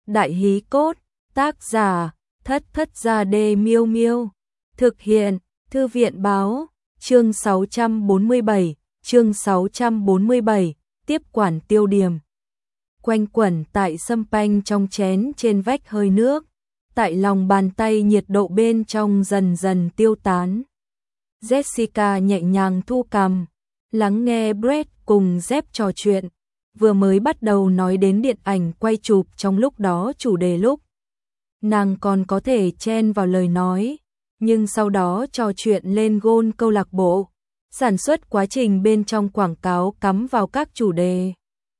Đại hí cốt, tác giả, Thất Thất Gia Đê Miêu Miêu. Thực hiện, Thư viện báo, chương 647, tiếp quản tiêu điểm. Quanh quẩn tại sâm panh trong chén trên vách hơi nước, tại lòng bàn tay nhiệt độ bên trong dần dần tiêu tán. Jessica nhẹ nhàng thu cằm, lắng nghe Brett cùng Jeff trò chuyện, vừa mới bắt đầu nói đến điện ảnh quay chụp trong lúc đó chủ đề lúc. Nàng còn có thể chen vào lời nói, nhưng sau đó trò chuyện lên gôn câu lạc bộ, sản xuất quá trình bên trong quảng cáo cắm vào các chủ đề.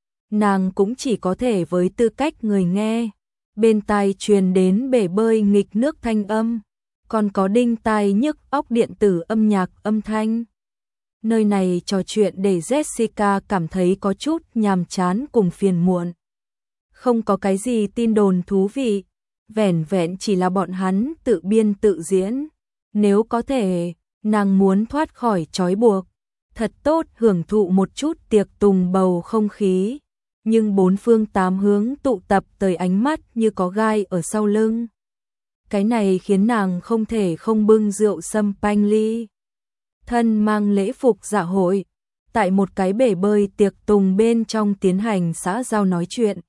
Nàng cũng chỉ có thể với tư cách người nghe, bên tai truyền đến bể bơi nghịch nước thanh âm, còn có đinh tai nhức óc điện tử âm nhạc âm thanh. Nơi này trò chuyện để Jessica cảm thấy có chút nhàm chán cùng phiền muộn. Không có cái gì tin đồn thú vị, vẻn vẹn chỉ là bọn hắn tự biên tự diễn. Nếu có thể, nàng muốn thoát khỏi trói buộc, thật tốt hưởng thụ một chút tiệc tùng bầu không khí, nhưng bốn phương tám hướng tụ tập tới ánh mắt như có gai ở sau lưng. Cái này khiến nàng không thể không bưng rượu sâm panh ly. Thân mang lễ phục dạ hội, tại một cái bể bơi tiệc tùng bên trong tiến hành xã giao nói chuyện.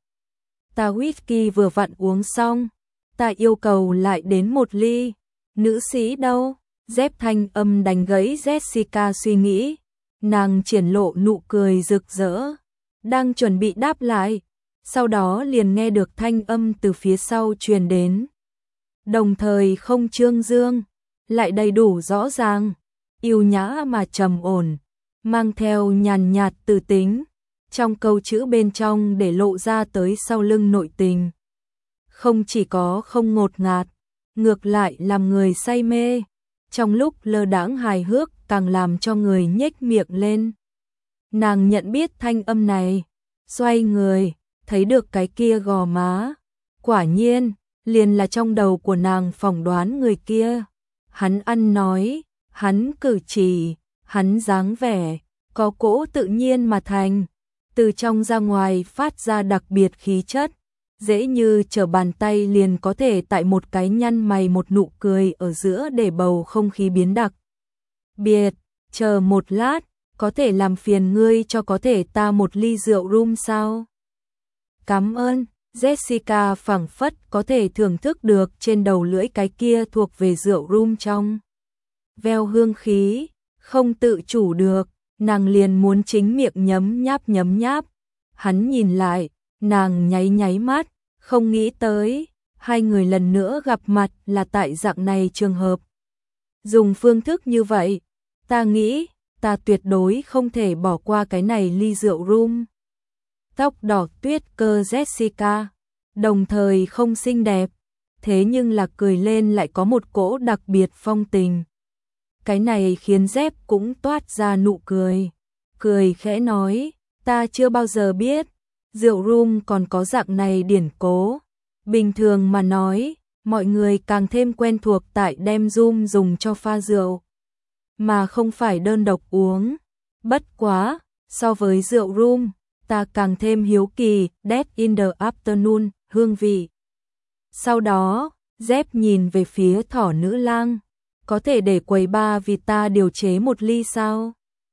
Ta whisky vừa vặn uống xong, ta yêu cầu lại đến một ly. Nữ sĩ đâu? Jeff thanh âm đánh gãy Jessica suy nghĩ. Nàng triển lộ nụ cười rực rỡ, đang chuẩn bị đáp lại, sau đó liền nghe được thanh âm từ phía sau truyền đến. Đồng thời không trương dương, lại đầy đủ rõ ràng, yêu nhã mà trầm ổn, mang theo nhàn nhạt từ tính, trong câu chữ bên trong để lộ ra tới sau lưng nội tình. Không chỉ có không ngột ngạt, ngược lại làm người say mê, trong lúc lơ đãng hài hước càng làm cho người nhếch miệng lên. Nàng nhận biết thanh âm này, xoay người, thấy được cái kia gò má. Quả nhiên, liền là trong đầu của nàng phỏng đoán người kia. Hắn ăn nói, hắn cử chỉ, hắn dáng vẻ, có cỗ tự nhiên mà thành, từ trong ra ngoài phát ra đặc biệt khí chất, dễ như trở bàn tay liền có thể tại một cái nhăn mày một nụ cười ở giữa để bầu không khí biến đặc biệt. Chờ một lát, có thể làm phiền ngươi cho có thể ta một ly rượu rum sao? Cảm ơn. Jessica phảng phất có thể thưởng thức được trên đầu lưỡi cái kia thuộc về rượu rum trong veo hương khí, không tự chủ được, nàng liền muốn chính miệng nhấm nháp. Hắn nhìn lại, nàng nháy nháy mắt, không nghĩ tới, hai người lần nữa gặp mặt là tại dạng này trường hợp. Dùng phương thức như vậy, ta nghĩ, ta tuyệt đối không thể bỏ qua cái này ly rượu rum. Tóc đỏ tuyết cơ Jessica, đồng thời không xinh đẹp, thế nhưng là cười lên lại có một cỗ đặc biệt phong tình. Cái này khiến Jeff cũng toát ra nụ cười, cười khẽ nói, ta chưa bao giờ biết, rượu rum còn có dạng này điển cố. Bình thường mà nói, mọi người càng thêm quen thuộc tại đem rum dùng cho pha rượu, mà không phải đơn độc uống. Bất quá, so với rượu rum, ta càng thêm hiếu kỳ Dead in the Afternoon, hương vị. Sau đó, Jeff nhìn về phía thỏ nữ lang, có thể để quầy bar vì ta điều chế một ly sao?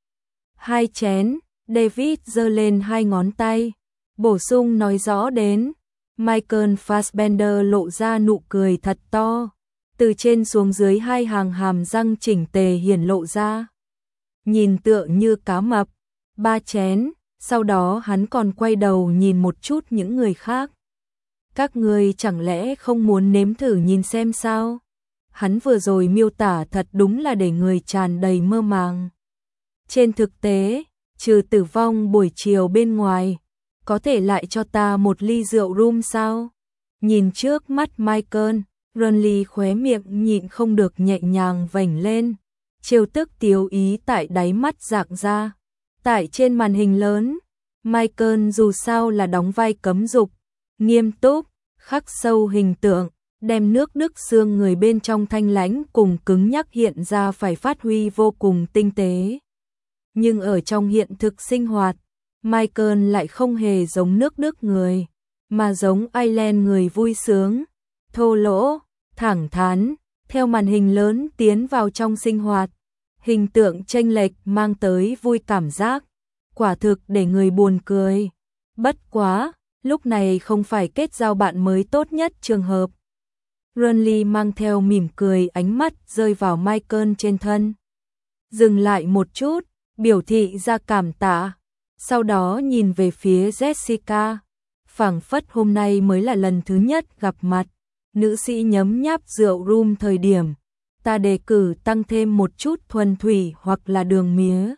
2 chén, David giơ lên 2 ngón tay, bổ sung nói rõ đến. Michael Fassbender lộ ra nụ cười thật to, từ trên xuống dưới 2 hàng hàm răng chỉnh tề hiển lộ ra, nhìn tựa như cá mập. 3 chén, sau đó hắn còn quay đầu nhìn một chút những người khác. Các ngươi chẳng lẽ không muốn nếm thử nhìn xem sao? Hắn vừa rồi miêu tả thật đúng là để người tràn đầy mơ màng. Trên thực tế, trừ tử vong buổi chiều bên ngoài, có thể lại cho ta một ly rượu rum sao? Nhìn trước mắt Michael, Ronly khóe miệng nhịn không được nhẹ nhàng vểnh lên, trêu tức tiếu ý tại đáy mắt rạng ra. Tại trên màn hình lớn, Michael dù sao là đóng vai cấm dục, nghiêm túc, khắc sâu hình tượng, đem nước Đức xương người bên trong thanh lãnh cùng cứng nhắc hiện ra phải phát huy vô cùng tinh tế. Nhưng ở trong hiện thực sinh hoạt, Michael lại không hề giống nước Đức người. mà giống Ireland người vui sướng, thô lỗ, thẳng thắn, theo màn hình lớn tiến vào trong sinh hoạt. Hình tượng chênh lệch mang tới vui cảm giác, quả thực để người buồn cười. Bất quá, lúc này không phải kết giao bạn mới tốt nhất trường hợp. Renly mang theo mỉm cười, ánh mắt rơi vào Michael trên thân. Dừng lại một chút, biểu thị ra cảm tạ, sau đó nhìn về phía Jessica. Phảng phất hôm nay mới là lần thứ nhất gặp mặt. Nữ sĩ nhấm nháp rượu rum thời điểm ta đề cử tăng thêm một chút thuần thủy hoặc là đường mía.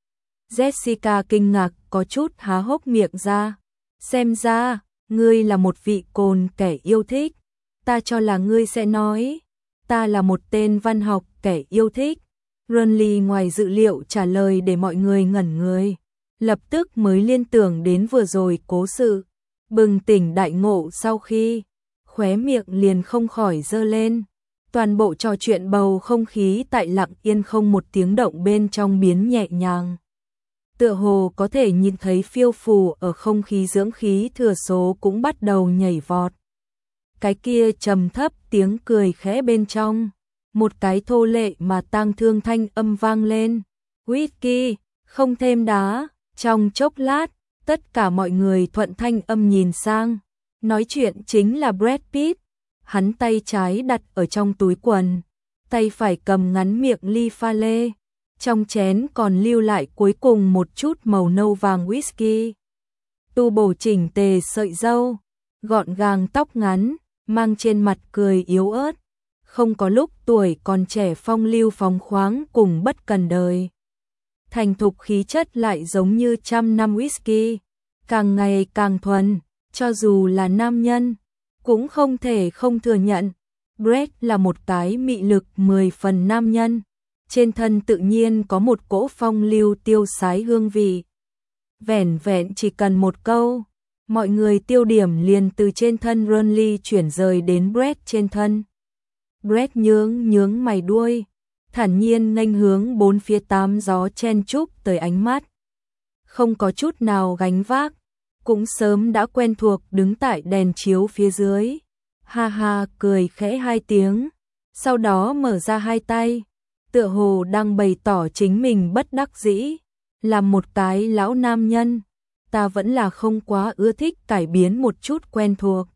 Jessica kinh ngạc có chút há hốc miệng ra. Xem ra, ngươi là một vị cồn kẻ yêu thích. Ta cho là ngươi sẽ nói, ta là một tên văn học kẻ yêu thích. Renly ngoài dự liệu trả lời để mọi người ngẩn người. Lập tức mới liên tưởng đến vừa rồi cố sự. Bừng tỉnh đại ngộ sau khi, khóe miệng liền không khỏi giơ lên. Toàn bộ trò chuyện bầu không khí tại lặng yên không một tiếng động bên trong biến nhẹ nhàng. Tựa hồ có thể nhìn thấy phiêu phù ở không khí, dưỡng khí thừa số cũng bắt đầu nhảy vọt. Cái kia trầm thấp tiếng cười khẽ bên trong, một cái thô lệ mà tang thương thanh âm vang lên. Whisky, không thêm đá. Trong chốc lát, tất cả mọi người thuận thanh âm nhìn sang. Nói chuyện chính là Brad Pitt. Hắn tay trái đặt ở trong túi quần, tay phải cầm ngắn miệng ly pha lê. Trong chén còn lưu lại cuối cùng một chút màu nâu vàng whisky. Tu bổ chỉnh tề sợi râu, gọn gàng tóc ngắn, mang trên mặt cười yếu ớt. Không có lúc tuổi còn trẻ phong lưu phóng khoáng cùng bất cần đời. Thành thục khí chất lại giống như 100 năm whisky, càng ngày càng thuần, cho dù là nam nhân, cũng không thể không thừa nhận. Brad là một cái mị lực 10 phần nam nhân, trên thân tự nhiên có một cỗ phong lưu tiêu sái hương vị. Vẻn vẹn chỉ cần một câu, mọi người tiêu điểm liền từ trên thân Renly chuyển rời đến Brad trên thân. Brad nhướng mày đuôi, thản nhiên nghênh hướng bốn phía tám gió chen chúc tới ánh mắt. Không có chút nào gánh vác, cũng sớm đã quen thuộc đứng tại đèn chiếu phía dưới. Ha ha cười khẽ hai tiếng, sau đó mở ra hai tay, tựa hồ đang bày tỏ chính mình bất đắc dĩ. Làm một cái lão nam nhân, ta vẫn là không quá ưa thích cải biến một chút quen thuộc.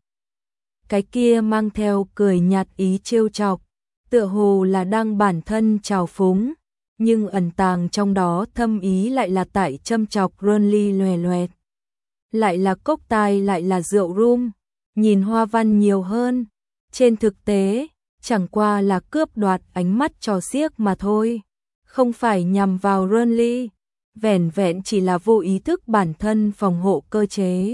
Cái kia mang theo cười nhạt ý trêu chọc, tựa hồ là đang bản thân trào phúng, nhưng ẩn tàng trong đó thâm ý lại là tại châm chọc Renly loè loẹt. Lại là cốc tai, lại là rượu rum, nhìn hoa văn nhiều hơn. Trên thực tế, chẳng qua là cướp đoạt ánh mắt trò xiếc mà thôi, không phải nhằm vào Renly, vẻn vẹn chỉ là vô ý thức bản thân phòng hộ cơ chế.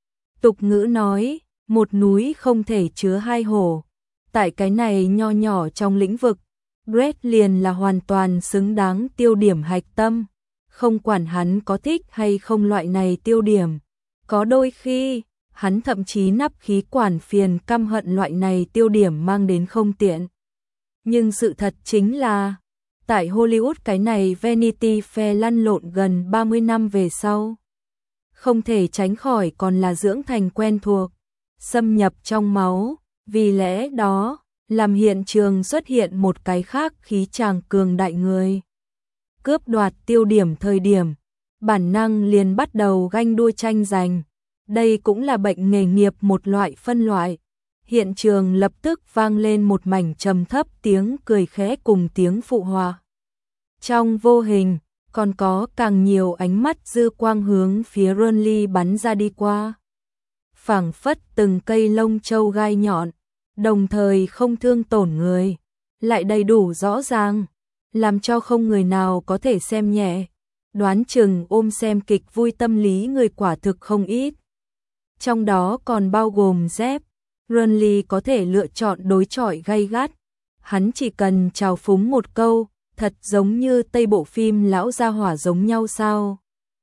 Tục ngữ nói, một núi không thể chứa hai hổ. Tại cái này nho nhỏ trong lĩnh vực, Brad liền là hoàn toàn xứng đáng tiêu điểm hạch tâm, không quản hắn có thích hay không loại này tiêu điểm. Có đôi khi, hắn thậm chí nắp khí quản phiền căm hận loại này tiêu điểm mang đến không tiện. Nhưng sự thật chính là, tại Hollywood cái này Vanity Fair lăn lộn gần 30 năm về sau, không thể tránh khỏi còn là dưỡng thành quen thuộc, xâm nhập trong máu. Vì lẽ đó, làm hiện trường xuất hiện một cái khác khí chàng cường đại người. Cướp đoạt tiêu điểm thời điểm, bản năng liền bắt đầu ganh đua tranh giành. Đây cũng là bệnh nghề nghiệp một loại phân loại. Hiện trường lập tức vang lên một mảnh trầm thấp tiếng cười khẽ cùng tiếng phụ họa. Trong vô hình, còn có càng nhiều ánh mắt dư quang hướng phía Renly bắn ra đi qua. Phảng phất từng cây lông châu gai nhọn, đồng thời không thương tổn người, lại đầy đủ rõ ràng, làm cho không người nào có thể xem nhẹ. Đoán chừng ôm xem kịch vui tâm lý người quả thực không ít. Trong đó còn bao gồm Jeff. Renly có thể lựa chọn đối chọi gay gắt, hắn chỉ cần trào phúng một câu, thật giống như Tây bộ phim lão gia hỏa giống nhau sao.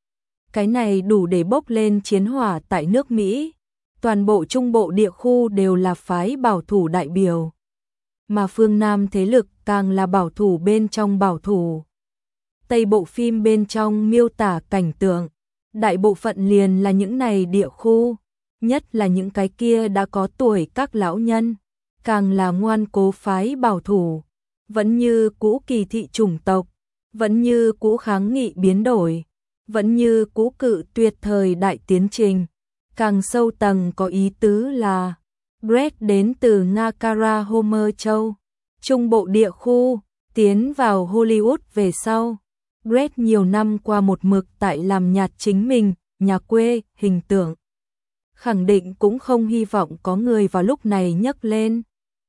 Cái này đủ để bốc lên chiến hỏa tại nước Mỹ. Toàn bộ trung bộ địa khu đều là phái bảo thủ đại biểu, mà phương Nam thế lực càng là bảo thủ bên trong bảo thủ. Tây bộ phim bên trong miêu tả cảnh tượng, đại bộ phận liền là những này địa khu, nhất là những cái kia đã có tuổi các lão nhân, càng là ngoan cố phái bảo thủ, vẫn như cũ kỳ thị chủng tộc, vẫn như cũ kháng nghị biến đổi, vẫn như cũ cự tuyệt thời đại tiến trình. Càng sâu tầng có ý tứ là Brett đến từ Ngakara Homer Châu, Trung Bộ địa khu, tiến vào Hollywood về sau. Brett nhiều năm qua một mực tại làm nhạt chính mình, nhà quê, hình tượng. Khẳng định cũng không hy vọng có người vào lúc này nhấc lên.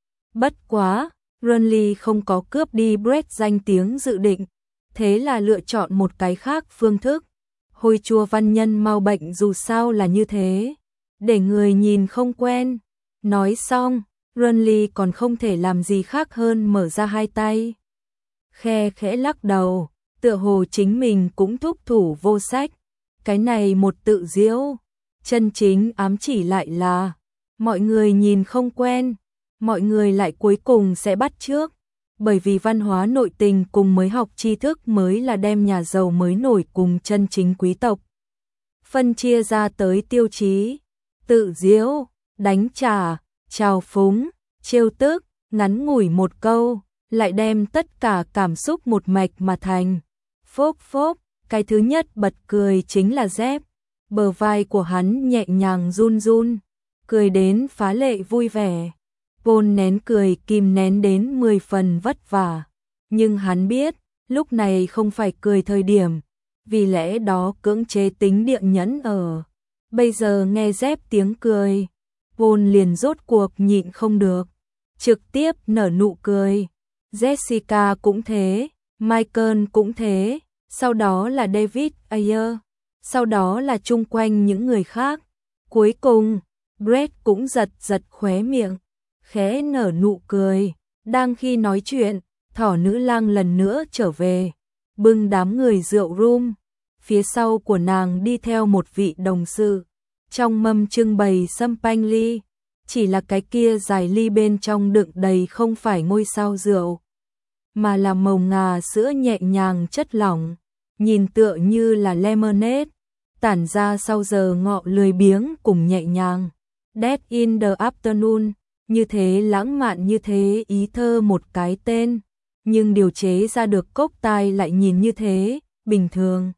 Bất quá, Renly không có cướp đi Brett danh tiếng dự định, thế là lựa chọn một cái khác phương thức. Hôi chua văn nhân mau bệnh dù sao là như thế, để người nhìn không quen. Nói xong, Renly còn không thể làm gì khác hơn mở ra hai tay. Khe khẽ lắc đầu, tựa hồ chính mình cũng thúc thủ vô sách. Cái này một tự diễu, chân chính ám chỉ lại là mọi người nhìn không quen, mọi người lại cuối cùng sẽ bắt chước. Bởi vì văn hóa nội tình cùng mới học tri thức mới là đem nhà giàu mới nổi cùng chân chính quý tộc phân chia ra tới tiêu chí. Tự diễu, đánh trả, trào phúng, trêu tức, ngắn ngủi một câu, lại đem tất cả cảm xúc một mạch mà thành. Phốc phốc, cái thứ nhất bật cười chính là Dép. Bờ vai của hắn nhẹ nhàng run run, cười đến phá lệ vui vẻ. Paul nén cười kìm nén đến 10 phần vất vả, nhưng hắn biết, lúc này không phải cười thời điểm, vì lẽ đó cưỡng chế tính địa nhẫn ở. Bây giờ nghe Dép tiếng cười, Paul liền rốt cuộc nhịn không được, trực tiếp nở nụ cười. Jessica cũng thế, Michael cũng thế, sau đó là David Ayer, sau đó là chung quanh những người khác. Cuối cùng, Brett cũng giật giật khóe miệng, khẽ nở nụ cười. Đang khi nói chuyện, thỏ nữ lang lần nữa trở về, bưng đám người rượu rum. Phía sau của nàng đi theo một vị đồng sự, trong mâm trưng bày champagne ly, chỉ là cái kia dài ly bên trong đựng đầy không phải ngôi sao rượu, mà là màu ngà sữa nhẹ nhàng chất lỏng, nhìn tựa như là lemonade, tản ra sau giờ ngọ lười biếng cùng nhẹ nhàng. Dead in the afternoon, như thế lãng mạn, như thế ý thơ một cái tên, nhưng điều chế ra được cốc tai lại nhìn như thế bình thường.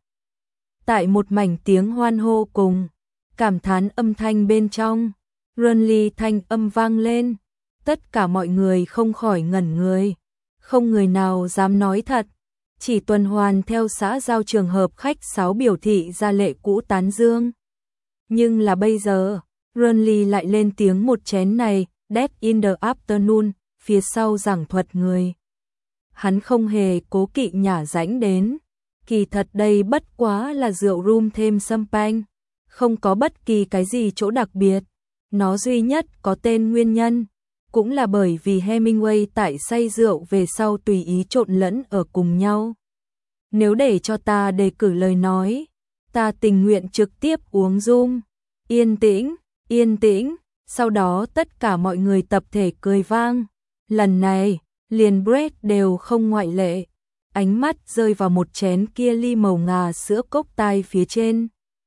Tại một mảnh tiếng hoan hô cùng cảm thán âm thanh bên trong, Renly thanh âm vang lên, tất cả mọi người không khỏi ngẩn người, không người nào dám nói thật, chỉ tuần hoàn theo xã giao trường hợp khách sáo biểu thị ra lệ cũ tán dương. Nhưng là bây giờ, Renly lại lên tiếng một chén này, Dead in the afternoon, phía sau giảng thuật người. Hắn không hề cố kỵ nhả rãnh đến, kỳ thật đây bất quá là rượu rum thêm champagne, không có bất kỳ cái gì chỗ đặc biệt. Nó duy nhất có tên nguyên nhân, cũng là bởi vì Hemingway tại say rượu về sau tùy ý trộn lẫn ở cùng nhau. Nếu để cho ta đề cử lời nói, ta tình nguyện trực tiếp uống rum. Yên tĩnh, yên tĩnh, sau đó tất cả mọi người tập thể cười vang. Lần này, liền Brett đều không ngoại lệ, ánh mắt rơi vào một chén kia ly màu ngà sữa cốc tai phía trên.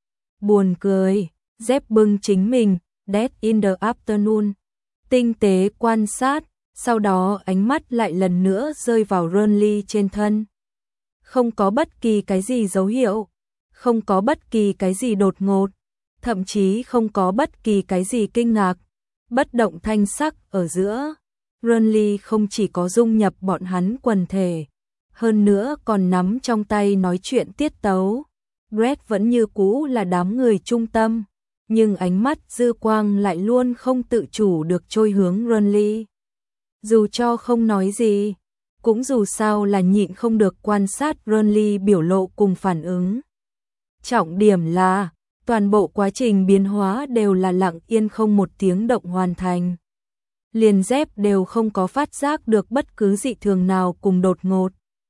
Buồn cười, Dép bưng chính mình, Dead in the afternoon, tinh tế quan sát, sau đó ánh mắt lại lần nữa rơi vào Renly trên thân. Không có bất kỳ cái gì dấu hiệu, không có bất kỳ cái gì đột ngột, thậm chí không có bất kỳ cái gì kinh ngạc, bất động thanh sắc ở giữa. Renly không chỉ có dung nhập bọn hắn quần thể, hơn nữa còn nắm trong tay nói chuyện tiết tấu. Brett vẫn như cũ là đám người trung tâm, nhưng ánh mắt dư quang lại luôn không tự chủ được trôi hướng Renly. Dù cho không nói gì, cũng dù sao là nhịn không được quan sát Renly biểu lộ cùng phản ứng. Trọng điểm là, toàn bộ quá trình biến hóa đều là lặng yên không một tiếng động hoàn thành. Liền Dép đều không có phát giác được bất cứ dị thường nào cùng đột ngột.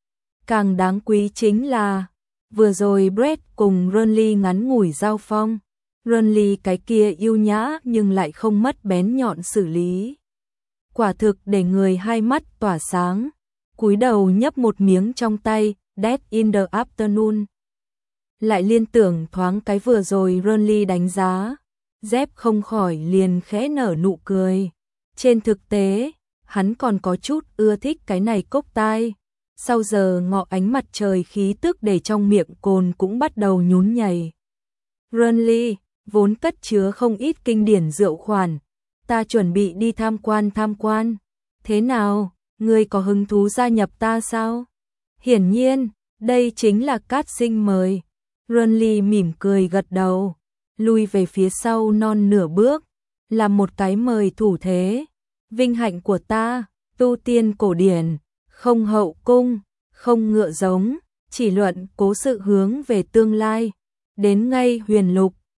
Càng đáng quý chính là, vừa rồi Brett cùng Renly ngắn ngủi giao phong, Renly cái kia yêu nhã nhưng lại không mất bén nhọn xử lý. Quả thực để người hai mắt tỏa sáng, cúi đầu nhấp một miếng trong tay, Dead in the afternoon. Lại liên tưởng thoáng cái vừa rồi Renly đánh giá, Dép không khỏi liền khẽ nở nụ cười. Trên thực tế, hắn còn có chút ưa thích cái này cốc tai. Sau giờ ngọ ánh mặt trời khí tức để trong miệng cồn cũng bắt đầu nhún nhảy. Burnley, vốn cất chứa không ít kinh điển rượu khoản. Ta chuẩn bị đi tham quan. Thế nào, ngươi có hứng thú gia nhập ta sao? Hiển nhiên, đây chính là cát sinh mời. Burnley mỉm cười gật đầu, lui về phía sau non nửa bước, làm một cái mời thủ thế. Vinh hạnh của ta, tu tiên cổ điển, không hậu cung, không ngựa giống, chỉ luận cố sự hướng về tương lai. Đến ngay huyền lục,